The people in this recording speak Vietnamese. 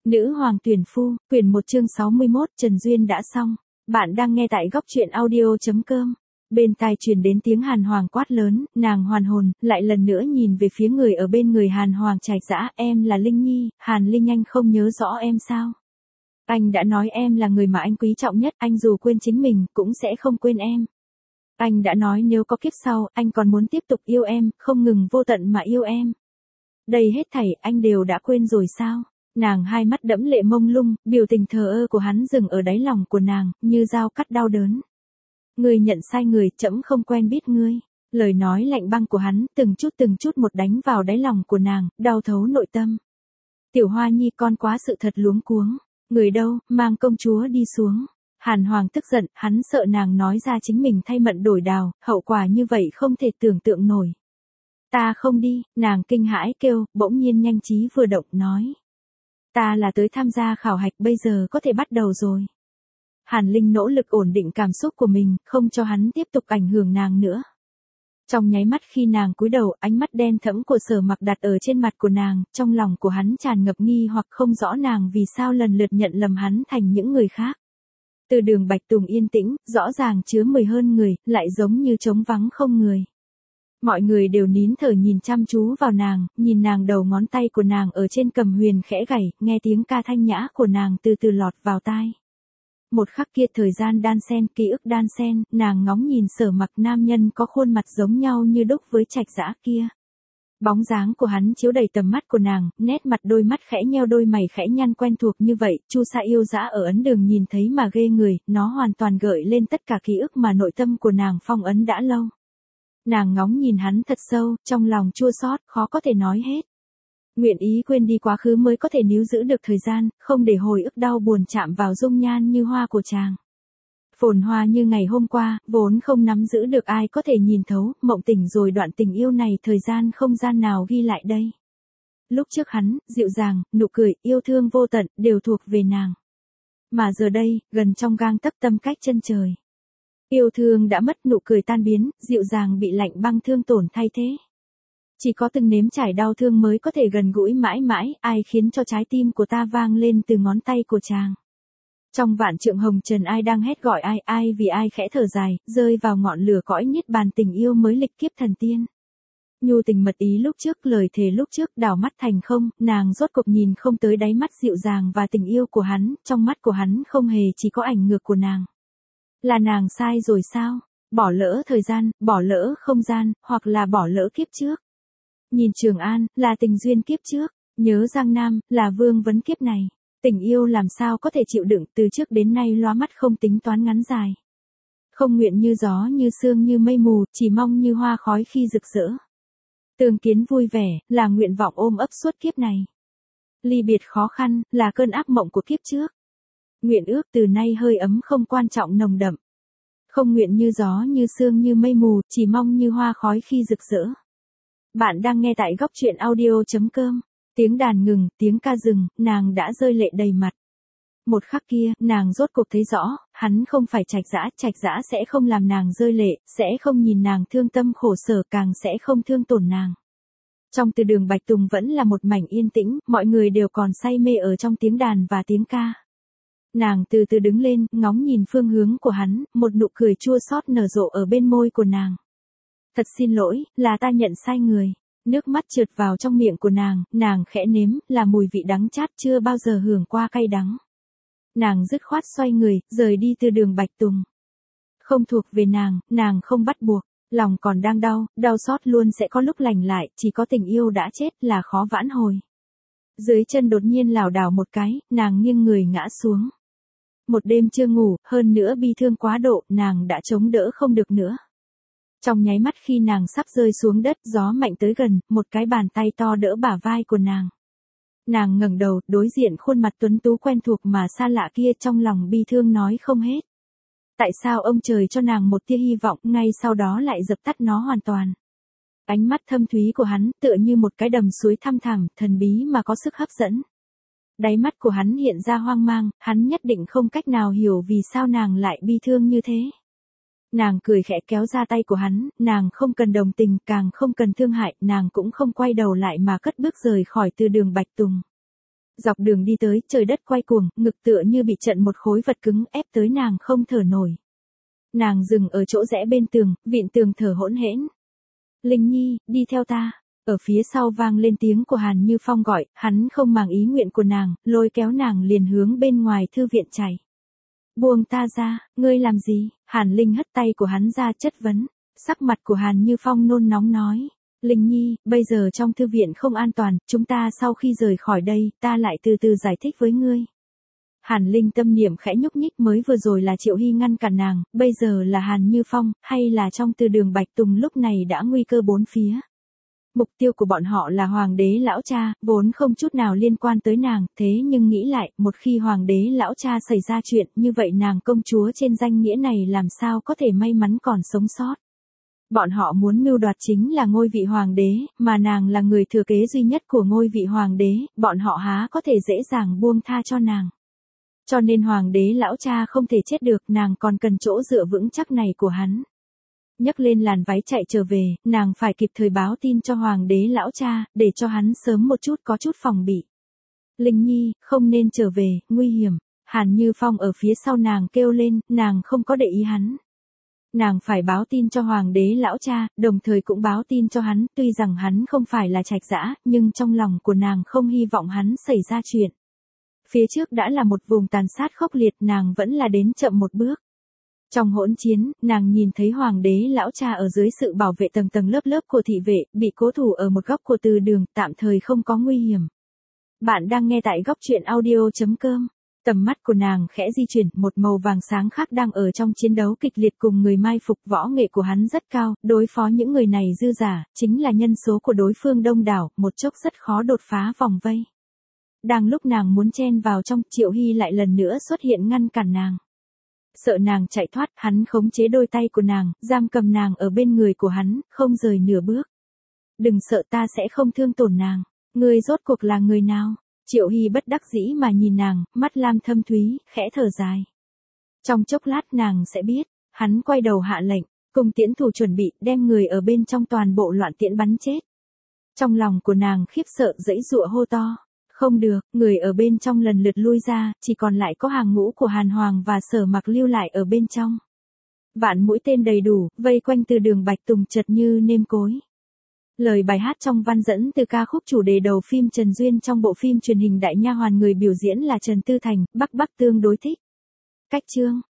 Nữ hoàng tuyển phu, quyển 1 chương 61, Trần Duyên đã xong. Bạn đang nghe tại góc truyện audio.com. Bên tai truyền đến tiếng Hàn Hoàng quát lớn, nàng hoàn hồn, lại lần nữa nhìn về phía người ở bên người Hàn Hoàng Trạch Dã, em là Linh Nhi, Hàn Linh anh không nhớ rõ em sao? Anh đã nói em là người mà anh quý trọng nhất, anh dù quên chính mình, cũng sẽ không quên em. Anh đã nói nếu có kiếp sau, anh còn muốn tiếp tục yêu em, không ngừng vô tận mà yêu em. Đây hết thảy, anh đều đã quên rồi sao? Nàng hai mắt đẫm lệ mông lung, biểu tình thờ ơ của hắn dừng ở đáy lòng của nàng, như dao cắt đau đớn. Ngươi nhận sai người, trẫm không quen biết ngươi. Lời nói lạnh băng của hắn, từng chút một đánh vào đáy lòng của nàng, đau thấu nội tâm. Tiểu Hoa Nhi con quá sự thật luống cuống. Người đâu, mang công chúa đi xuống. Hàn Hoàng tức giận, hắn sợ nàng nói ra chính mình thay mận đổi đào, hậu quả như vậy không thể tưởng tượng nổi. Ta không đi, nàng kinh hãi kêu, bỗng nhiên nhanh trí vừa động nói. Ta là tới tham gia khảo hạch, bây giờ có thể bắt đầu rồi. Hàn Linh nỗ lực ổn định cảm xúc của mình, không cho hắn tiếp tục ảnh hưởng nàng nữa. Trong nháy mắt khi nàng cúi đầu, ánh mắt đen thẫm của Sở Mặc đặt ở trên mặt của nàng, trong lòng của hắn tràn ngập nghi hoặc không rõ nàng vì sao lần lượt nhận lầm hắn thành những người khác. Từ đường Bạch Tùng yên tĩnh, rõ ràng chứa 10 hơn người, lại giống như trống vắng không người. Mọi người đều nín thở nhìn chăm chú vào nàng, nhìn nàng đầu ngón tay của nàng ở trên cầm huyền khẽ gảy, nghe tiếng ca thanh nhã của nàng từ từ lọt vào tai. Một khắc kia thời gian đan xen, ký ức đan xen, nàng ngóng nhìn Sở Mặc, nam nhân có khuôn mặt giống nhau như đúc với Trạch Dã kia. Bóng dáng của hắn chiếu đầy tầm mắt của nàng, nét mặt đôi mắt khẽ nheo, đôi mày khẽ nhăn quen thuộc như vậy, Chu Sa yêu dã ở ấn đường nhìn thấy mà ghê người, nó hoàn toàn gợi lên tất cả ký ức mà nội tâm của nàng phong ấn đã lâu. Nàng ngóng nhìn hắn thật sâu, trong lòng chua xót, khó có thể nói hết. Nguyện ý quên đi quá khứ mới có thể níu giữ được thời gian, không để hồi ức đau buồn chạm vào dung nhan như hoa của chàng. Phồn hoa như ngày hôm qua, vốn không nắm giữ được ai có thể nhìn thấu, mộng tỉnh rồi đoạn tình yêu này thời gian không gian nào ghi lại đây. Lúc trước hắn, dịu dàng, nụ cười, yêu thương vô tận, đều thuộc về nàng. Mà giờ đây, gần trong gang tấc tâm cách chân trời. Yêu thương đã mất, nụ cười tan biến, dịu dàng bị lạnh băng thương tổn thay thế. Chỉ có từng nếm trải đau thương mới có thể gần gũi mãi mãi, ai khiến cho trái tim của ta vang lên từ ngón tay của chàng. Trong vạn trượng hồng trần ai đang hét gọi ai, ai vì ai khẽ thở dài, rơi vào ngọn lửa cõi niết bàn tình yêu mới lịch kiếp thần tiên. Nhu tình mật ý lúc trước, lời thề lúc trước, đảo mắt thành không, nàng rốt cuộc nhìn không tới đáy mắt dịu dàng và tình yêu của hắn, trong mắt của hắn không hề chỉ có ảnh ngược của nàng. Là nàng sai rồi sao? Bỏ lỡ thời gian, bỏ lỡ không gian, hoặc là bỏ lỡ kiếp trước. Nhìn Trường An, là tình duyên kiếp trước, nhớ Giang Nam, là vương vấn kiếp này. Tình yêu làm sao có thể chịu đựng, từ trước đến nay lóa mắt không tính toán ngắn dài. Không nguyện như gió như sương như mây mù, chỉ mong như hoa khói khi rực rỡ. Tương kiến vui vẻ, là nguyện vọng ôm ấp suốt kiếp này. Ly biệt khó khăn, là cơn ác mộng của kiếp trước. Nguyện ước từ nay hơi ấm không quan trọng nồng đậm. Không nguyện như gió như sương như mây mù, chỉ mong như hoa khói khi rực rỡ. Bạn đang nghe tại góc truyện audio.com. Tiếng đàn ngừng, tiếng ca dừng, nàng đã rơi lệ đầy mặt. Một khắc kia, nàng rốt cuộc thấy rõ, hắn không phải Trạch Dã sẽ không làm nàng rơi lệ, sẽ không nhìn nàng thương tâm khổ sở, càng sẽ không thương tổn nàng. Trong từ đường Bạch Tùng vẫn là một mảnh yên tĩnh, mọi người đều còn say mê ở trong tiếng đàn và tiếng ca. Nàng từ từ đứng lên, ngóng nhìn phương hướng của hắn, một nụ cười chua xót nở rộ ở bên môi của nàng. Thật xin lỗi, là ta nhận sai người. Nước mắt trượt vào trong miệng của nàng khẽ nếm, là mùi vị đắng chát chưa bao giờ hưởng qua cay đắng. Nàng dứt khoát xoay người, rời đi từ đường Bạch Tùng. Không thuộc về nàng không bắt buộc, lòng còn đang đau, đau xót luôn sẽ có lúc lành lại, chỉ có tình yêu đã chết là khó vãn hồi. Dưới chân đột nhiên lảo đảo một cái, nàng nghiêng người ngã xuống. Một đêm chưa ngủ, hơn nữa bi thương quá độ, nàng đã chống đỡ không được nữa. Trong nháy mắt khi nàng sắp rơi xuống đất, gió mạnh tới gần, một cái bàn tay to đỡ bả vai của nàng. Nàng ngẩng đầu, đối diện khuôn mặt tuấn tú quen thuộc mà xa lạ kia, trong lòng bi thương nói không hết. Tại sao ông trời cho nàng một tia hy vọng, ngay sau đó lại dập tắt nó hoàn toàn. Ánh mắt thâm thúy của hắn, tựa như một cái đầm suối thăm thẳm, thần bí mà có sức hấp dẫn. Đáy mắt của hắn hiện ra hoang mang, hắn nhất định không cách nào hiểu vì sao nàng lại bi thương như thế. Nàng cười khẽ kéo ra tay của hắn, nàng không cần đồng tình, càng không cần thương hại, nàng cũng không quay đầu lại mà cất bước rời khỏi từ đường Bạch Tùng. Dọc đường đi tới, trời đất quay cuồng, ngực tựa như bị trận một khối vật cứng ép tới nàng không thở nổi. Nàng dừng ở chỗ rẽ bên tường, vịn tường thở hỗn hển. Linh Nhi, đi theo ta. Ở phía sau vang lên tiếng của Hàn Như Phong gọi, hắn không màng ý nguyện của nàng, lôi kéo nàng liền hướng bên ngoài thư viện chạy. Buông ta ra, ngươi làm gì? Hàn Linh hất tay của hắn ra chất vấn. Sắc mặt của Hàn Như Phong nôn nóng nói. Linh Nhi, bây giờ trong thư viện không an toàn, chúng ta sau khi rời khỏi đây, ta lại từ từ giải thích với ngươi. Hàn Linh tâm niệm khẽ nhúc nhích, mới vừa rồi là Triệu Hy ngăn cản nàng, bây giờ là Hàn Như Phong, hay là trong từ đường Bạch Tùng lúc này đã nguy cơ bốn phía. Mục tiêu của bọn họ là Hoàng đế lão cha, vốn không chút nào liên quan tới nàng, thế nhưng nghĩ lại, một khi Hoàng đế lão cha xảy ra chuyện, như vậy nàng công chúa trên danh nghĩa này làm sao có thể may mắn còn sống sót. Bọn họ muốn mưu đoạt chính là ngôi vị Hoàng đế, mà nàng là người thừa kế duy nhất của ngôi vị Hoàng đế, bọn họ há có thể dễ dàng buông tha cho nàng. Cho nên Hoàng đế lão cha không thể chết được, nàng còn cần chỗ dựa vững chắc này của hắn. Nhấc lên làn váy chạy trở về, nàng phải kịp thời báo tin cho Hoàng đế lão cha, để cho hắn sớm một chút có chút phòng bị. Linh Nhi, không nên trở về, nguy hiểm. Hàn Như Phong ở phía sau nàng kêu lên, nàng không có để ý hắn. Nàng phải báo tin cho Hoàng đế lão cha, đồng thời cũng báo tin cho hắn, tuy rằng hắn không phải là trạch dã, nhưng trong lòng của nàng không hy vọng hắn xảy ra chuyện. Phía trước đã là một vùng tàn sát khốc liệt, nàng vẫn là đến chậm một bước. Trong hỗn chiến, nàng nhìn thấy Hoàng đế lão cha ở dưới sự bảo vệ tầng tầng lớp lớp của thị vệ, bị cố thủ ở một góc của từ đường, tạm thời không có nguy hiểm. Bạn đang nghe tại góc truyện audio.com. Tầm mắt của nàng khẽ di chuyển, một màu vàng sáng khác đang ở trong chiến đấu kịch liệt cùng người mai phục, võ nghệ của hắn rất cao, đối phó những người này dư giả, chính là nhân số của đối phương đông đảo, một chốc rất khó đột phá vòng vây. Đang lúc nàng muốn chen vào trong, Triệu Hy lại lần nữa xuất hiện ngăn cản nàng. Sợ nàng chạy thoát, hắn khống chế đôi tay của nàng, giam cầm nàng ở bên người của hắn, không rời nửa bước. Đừng sợ, ta sẽ không thương tổn nàng. Ngươi rốt cuộc là người nào? Triệu Hy bất đắc dĩ mà nhìn nàng, mắt lam thâm thúy, khẽ thở dài. Trong chốc lát nàng sẽ biết. Hắn quay đầu hạ lệnh, cùng tiễn thủ chuẩn bị, đem người ở bên trong toàn bộ loạn tiễn bắn chết. Trong lòng của nàng khiếp sợ dãy dụa hô to. Không được, người ở bên trong lần lượt lui ra, chỉ còn lại có hàng ngũ của Hàn Hoàng và Sở Mặc lưu lại ở bên trong. Vạn mũi tên đầy đủ, vây quanh từ đường Bạch Tùng chật như nêm cối. Lời bài hát trong văn dẫn từ ca khúc chủ đề đầu phim Trần Duyên trong bộ phim truyền hình Đại Nha Hoàn, người biểu diễn là Trần Tư Thành, Bắc tương đối thích. Cách chương